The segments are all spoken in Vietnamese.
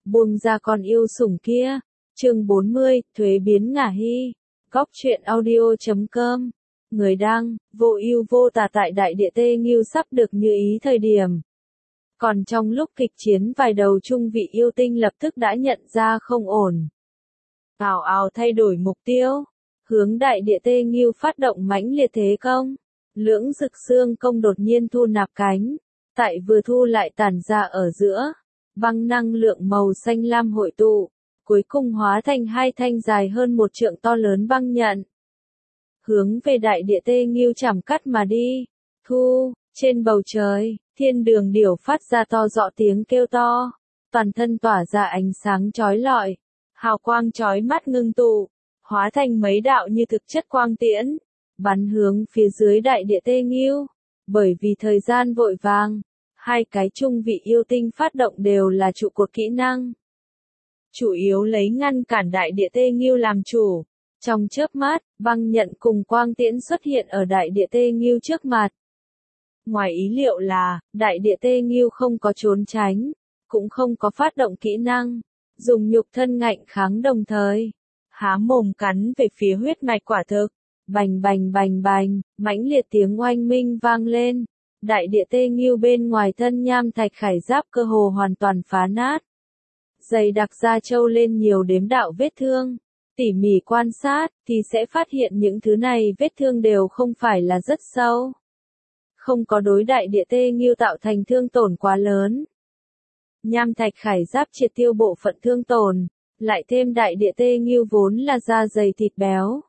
buông ra con yêu sủng kia. Chương 40, thuế biến ngả hy. Góc truyện audio.com. Người đăng, vô ưu vô tà tại đại địa Tê Nghiêu sắp được như ý thời điểm. Còn trong lúc kịch chiến vài đầu trung vị yêu tinh lập tức đã nhận ra không ổn. Ào ào thay đổi mục tiêu, hướng đại địa Tê Nghiêu phát động mãnh liệt thế công. Lưỡng Dực Xương Công đột nhiên thu nạp cánh, tại vừa thu lại tản ra ở giữa, băng năng lượng màu xanh lam hội tụ, cuối cùng hóa thành hai thanh dài hơn 1 trượng to lớn băng nhận. Hướng về đại địa Tê Nghiêu chảm cắt mà đi. Thu, trên bầu trời, thiên đường điểu phát ra to rõ tiếng kêu to, toàn thân tỏa ra ánh sáng chói lọi, hào quang chói mắt ngưng tụ, hóa thành mấy đạo như thực chất quang tiễn, bắn hướng phía dưới đại địa Tê Nghiêu. Bởi vì thời gian vội vàng, hai cái trung vị yêu tinh phát động đều là trụ cột kỹ năng. Chủ yếu lấy ngăn cản đại địa Tê Nghiêu làm chủ. Trong chớp mắt, băng nhận cùng quang tiễn xuất hiện ở đại địa Tê Nghiêu trước mặt. Ngoài ý liệu là, đại địa Tê Nghiêu không có trốn tránh, cũng không có phát động kỹ năng, dùng nhục thân ngạnh kháng đồng thời. Há mồm cắn về phía huyết mạch quả thực. Bành bành bành bành, mãnh liệt tiếng oanh minh vang lên. Đại địa Tê Nghiêu bên ngoài thân nham thạch khải giáp cơ hồ hoàn toàn phá nát. Dày đặc da trâu lên nhiều đếm đạo vết thương. Tỉ mỉ quan sát, thì sẽ phát hiện những thứ này vết thương đều không phải là rất sâu. Không có đối đại địa Tê Nghiêu tạo thành thương tổn quá lớn. Nham thạch khải giáp triệt tiêu bộ phận thương tổn, lại thêm đại địa Tê Nghiêu vốn là da dày thịt béo.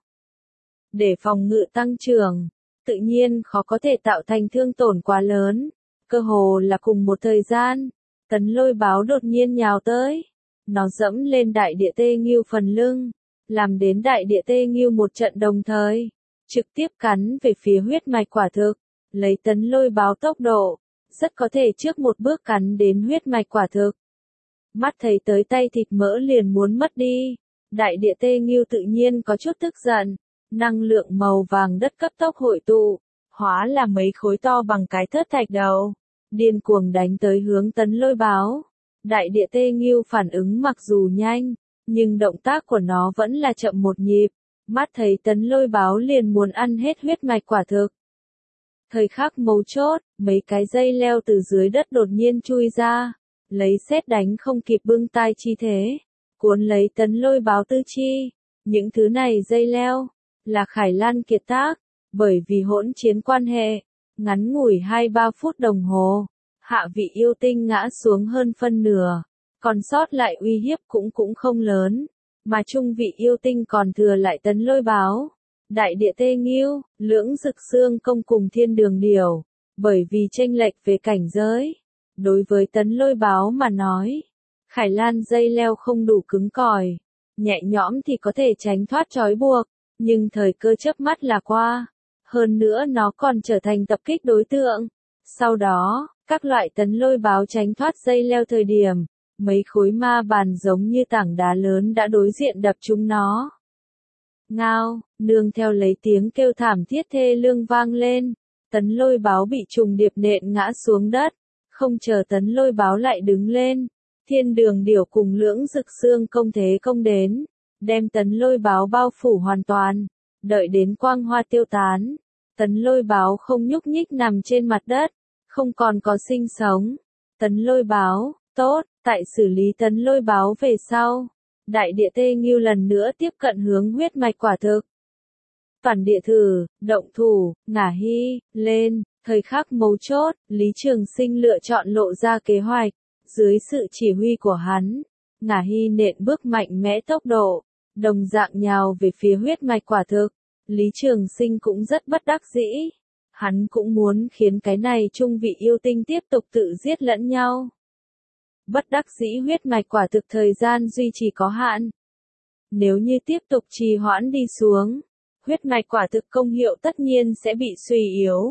Để phòng ngự tăng trưởng, tự nhiên khó có thể tạo thành thương tổn quá lớn. Cơ hồ là cùng một thời gian, Tấn Lôi Báo đột nhiên nhào tới. Nó dẫm lên đại địa Tê Nghiêu phần lưng, làm đến đại địa Tê Nghiêu một trận đồng thời, trực tiếp cắn về phía huyết mạch quả thực, lấy Tấn Lôi Báo tốc độ, rất có thể trước một bước cắn đến huyết mạch quả thực. Mắt thấy tới tay thịt mỡ liền muốn mất đi, đại địa Tê Nghiêu tự nhiên có chút tức giận, năng lượng màu vàng đất cấp tốc hội tụ, hóa là mấy khối to bằng cái thớt thạch đầu, điên cuồng đánh tới hướng Tấn Lôi Báo. Đại địa Tê Nghiêu phản ứng mặc dù nhanh, nhưng động tác của nó vẫn là chậm một nhịp, mắt thấy Tấn Lôi Báo liền muốn ăn hết huyết mạch quả thực. Thời khắc mấu chốt, mấy cái dây leo từ dưới đất đột nhiên chui ra, lấy sét đánh không kịp bưng tai chi thế, cuốn lấy Tấn Lôi Báo tư chi. Những thứ này dây leo, là Khải Lan kiệt tác, bởi vì hỗn chiến quan hệ, ngắn ngủi 2-3 phút đồng hồ, hạ vị yêu tinh ngã xuống hơn phân nửa. Còn sót lại uy hiếp cũng không lớn, mà trung vị yêu tinh còn thừa lại Tấn Lôi Báo, đại địa Tê Nghiêu, Lưỡng Dực Xương Công cùng thiên đường điểu, bởi vì chênh lệch về cảnh giới. Đối với Tấn Lôi Báo mà nói, Khải Lan dây leo không đủ cứng cỏi, nhẹ nhõm thì có thể tránh thoát trói buộc, nhưng thời cơ chớp mắt là qua, hơn nữa nó còn trở thành tập kích đối tượng. Sau đó, các loại Tấn Lôi Báo tránh thoát dây leo thời điểm, mấy khối ma bàn giống như tảng đá lớn đã đối diện đập chúng nó. Ngao, nương theo lấy tiếng kêu thảm thiết thê lương vang lên, Tấn Lôi Báo bị trùng điệp nện ngã xuống đất, không chờ Tấn Lôi Báo lại đứng lên, thiên đường điểu cùng Lưỡng Dực Xương Công thế công đến, đem Tấn Lôi Báo bao phủ hoàn toàn, đợi đến quang hoa tiêu tán, Tấn Lôi Báo không nhúc nhích nằm trên mặt đất, không còn có sinh sống. Tấn Lôi Báo, tốt, tại xử lý Tấn Lôi Báo về sau, đại địa Tê Nghiêu lần nữa tiếp cận hướng huyết mạch quả thực. Phản địa thử, động thủ, ngả hy, lên, thời khắc mấu chốt, Lý Trường Sinh lựa chọn lộ ra kế hoạch, dưới sự chỉ huy của hắn, ngả hy nện bước mạnh mẽ tốc độ, đồng dạng nhào về phía huyết mạch quả thực. Lý Trường Sinh cũng rất bất đắc dĩ, hắn cũng muốn khiến cái này trung vị yêu tinh tiếp tục tự giết lẫn nhau. Bất đắc dĩ huyết mạch quả thực thời gian duy trì có hạn. Nếu như tiếp tục trì hoãn đi xuống, huyết mạch quả thực công hiệu tất nhiên sẽ bị suy yếu.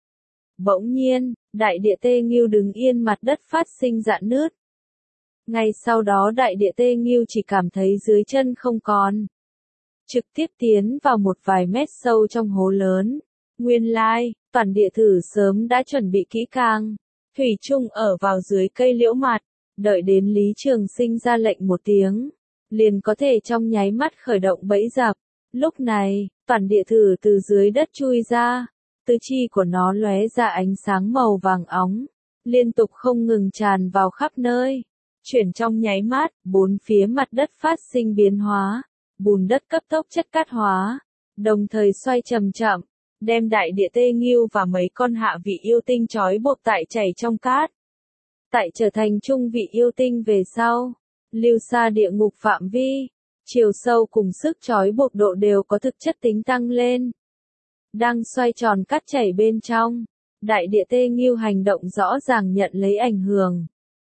Bỗng nhiên, đại địa Tê Nghiêu đứng yên mặt đất phát sinh rạn nứt. Ngay sau đó đại địa Tê Nghiêu chỉ cảm thấy dưới chân không còn. Trực tiếp tiến vào một vài mét sâu trong hố lớn. Nguyên lai, toàn địa thử sớm đã chuẩn bị kỹ càng. Thủy chung ở vào dưới cây liễu mặt. đợi đến Lý Trường Sinh ra lệnh một tiếng, liền có thể trong nháy mắt khởi động bẫy dập. Lúc này, toàn địa thử từ dưới đất chui ra, tứ chi của nó lóe ra ánh sáng màu vàng óng, liên tục không ngừng tràn vào khắp nơi. Chuyển trong nháy mắt, bốn phía mặt đất phát sinh biến hóa, bùn đất cấp tốc chất cát hóa, đồng thời xoay chậm chậm, đem đại địa tê nghiêu và mấy con hạ vị yêu tinh trói buộc tại chảy trong cát. Tại trở thành trung vị yêu tinh về sau, lưu xa địa ngục phạm vi, chiều sâu cùng sức trói buộc độ đều có thực chất tính tăng lên. Đang xoay tròn cát chảy bên trong, đại địa tê nghiêu hành động rõ ràng nhận lấy ảnh hưởng.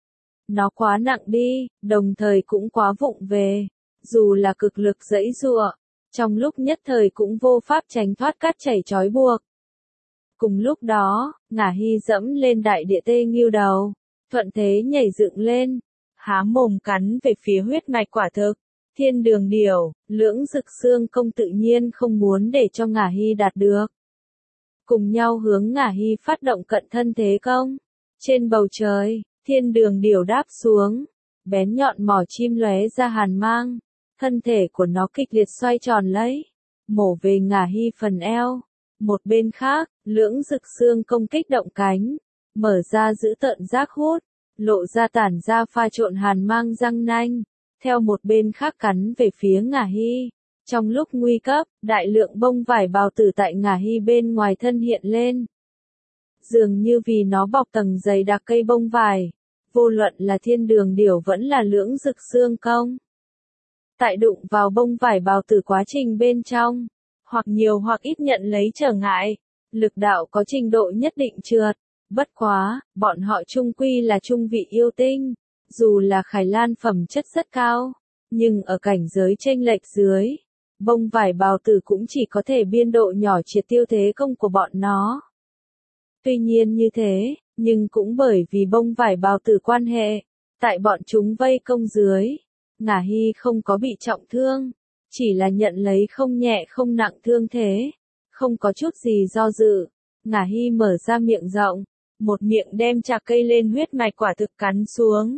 Nó quá nặng đi, đồng thời cũng quá vụng về, dù là cực lực giãy giụa, trong lúc nhất thời cũng vô pháp tránh thoát cát chảy trói buộc. Cùng lúc đó, Ngả Hy dẫm lên đại địa tê nghiêu đầu, thuận thế nhảy dựng lên, há mồm cắn về phía huyết mạch quả thực. Thiên đường điểu, lưỡng dực xương công tự nhiên không muốn để cho Ngả Hy đạt được. Cùng nhau hướng Ngả Hy phát động cận thân thế công. Trên bầu trời, thiên đường điểu đáp xuống, bén nhọn mỏ chim lóe ra hàn mang, thân thể của nó kịch liệt xoay tròn lấy, mổ về Ngả Hy phần eo. Một bên khác, lưỡng dực xương công kích động cánh, mở ra giữ tợn giác hút, lộ ra tản ra pha trộn hàn mang răng nanh, theo một bên khác cắn về phía Ngả Hy. Trong lúc nguy cấp, đại lượng bông vải bào tử tại Ngả Hy bên ngoài thân hiện lên. Dường như vì nó bọc tầng dày đặc cây bông vải, vô luận là thiên đường điểu vẫn là lưỡng dực xương công. Tại đụng vào bông vải bào tử quá trình bên trong, hoặc nhiều hoặc ít nhận lấy trở ngại, lực đạo có trình độ nhất định trượt. Bất quá, bọn họ chung quy là trung vị yêu tinh, dù là Khải Lan phẩm chất rất cao, nhưng ở cảnh giới chênh lệch dưới, bông vải bào tử cũng chỉ có thể biên độ nhỏ triệt tiêu thế công của bọn nó. Tuy nhiên như thế, nhưng cũng bởi vì bông vải bào tử quan hệ, tại bọn chúng vây công dưới, Ngả Hy không có bị trọng thương, chỉ là nhận lấy không nhẹ không nặng thương thế, không có chút gì do dự. Ngả Hy mở ra miệng rộng, một miệng đem chạc cây lên huyết mạch quả thực cắn xuống.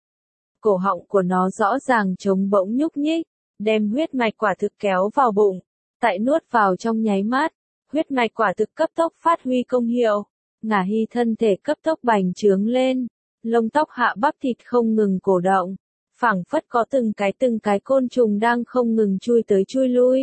Cổ họng của nó rõ ràng trống bỗng nhúc nhích, đem huyết mạch quả thực kéo vào bụng, tại nuốt vào trong nháy mắt, huyết mạch quả thực cấp tốc phát huy công hiệu. Ngả Hy thân thể cấp tốc bành trướng lên, lông tóc hạ bắp thịt không ngừng cổ động, phảng phất có từng cái côn trùng đang không ngừng chui tới chui lui.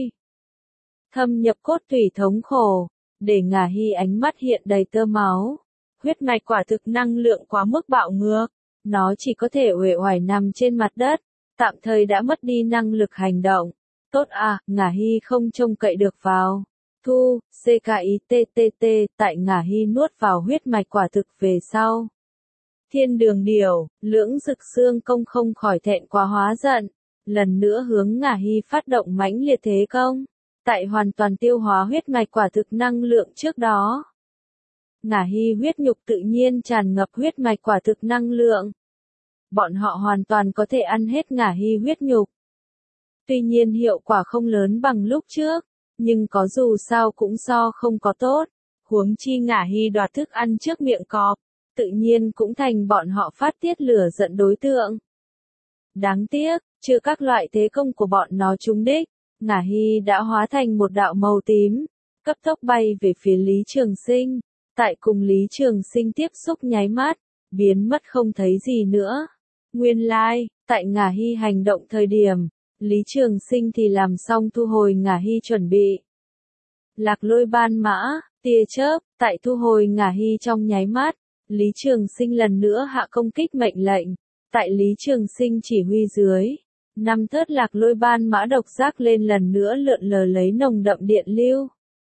Thâm nhập cốt tủy thống khổ, để Ngả Hy ánh mắt hiện đầy tơ máu. Huyết mạch quả thực năng lượng quá mức bạo ngược, nó chỉ có thể uể oải nằm trên mặt đất, tạm thời đã mất đi năng lực hành động. Tốt à, Ngả Hy không trông cậy được vào. Thu, CKITTT, tại Ngả Hy nuốt vào huyết mạch quả thực về sau. Thiên đường điểu, lưỡng dực xương công không khỏi thẹn quá hóa giận, lần nữa hướng Ngả Hy phát động mãnh liệt thế công, tại hoàn toàn tiêu hóa huyết mạch quả thực năng lượng trước đó. Ngả Hy huyết nhục tự nhiên tràn ngập huyết mạch quả thực năng lượng. Bọn họ hoàn toàn có thể ăn hết Ngả Hy huyết nhục. Tuy nhiên hiệu quả không lớn bằng lúc trước, nhưng có dù sao cũng so không có tốt. Huống chi Ngả Hy đoạt thức ăn trước miệng cọp, tự nhiên cũng thành bọn họ phát tiết lửa giận đối tượng. Đáng tiếc, chưa các loại thế công của bọn nó trúng đích, Ngả Hy đã hóa thành một đạo màu tím, cấp tốc bay về phía Lý Trường Sinh. Tại cùng Lý Trường Sinh tiếp xúc nháy mắt, biến mất không thấy gì nữa. Nguyên lai, tại Ngả Hy hành động thời điểm, Lý Trường Sinh thì làm xong thu hồi Ngả Hy chuẩn bị. Lạc lôi ban mã, tia chớp, tại thu hồi Ngả Hy trong nháy mắt, Lý Trường Sinh lần nữa hạ công kích mệnh lệnh. Tại Lý Trường Sinh chỉ huy dưới, 5 thớt lạc lôi ban mã độc giác lên lần nữa lượn lờ lấy nồng đậm điện lưu.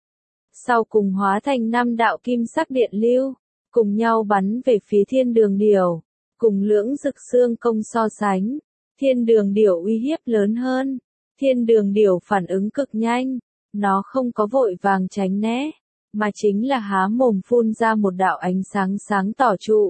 Sau cùng hóa thành 5 đạo kim sắc điện lưu, cùng nhau bắn về phía thiên đường điểu. Cùng lưỡng dực xương công so sánh, thiên đường điểu uy hiếp lớn hơn. Thiên đường điểu phản ứng cực nhanh, nó không có vội vàng tránh né, mà chính là há mồm phun ra một đạo ánh sáng sáng tỏ trụ.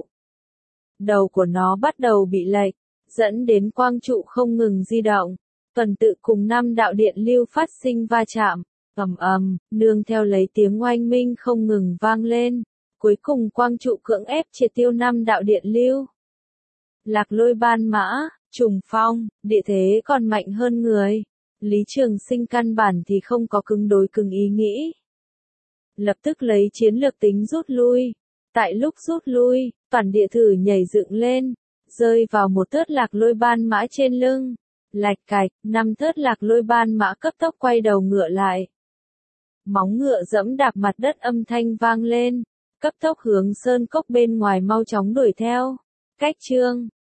Đầu của nó bắt đầu bị lệch, dẫn đến quang trụ không ngừng di động, tuần tự cùng 5 đạo điện lưu phát sinh va chạm. Ầm ầm, nương theo lấy tiếng oanh minh không ngừng vang lên, cuối cùng quang trụ cưỡng ép triệt tiêu 5 đạo điện lưu. Lạc Lôi ban mã, trùng phong, địa thế còn mạnh hơn người. Lý Trường Sinh căn bản thì không có cứng đối cứng ý nghĩ. Lập tức lấy chiến lược tính rút lui. Tại lúc rút lui, toàn địa thử nhảy dựng lên, rơi vào một thớt Lạc Lôi ban mã trên lưng. Lạch cạch, 5 thớt Lạc Lôi ban mã cấp tốc quay đầu ngựa lại. Móng ngựa dẫm đạp mặt đất âm thanh vang lên, cấp tốc hướng sơn cốc bên ngoài mau chóng đuổi theo. Cách chương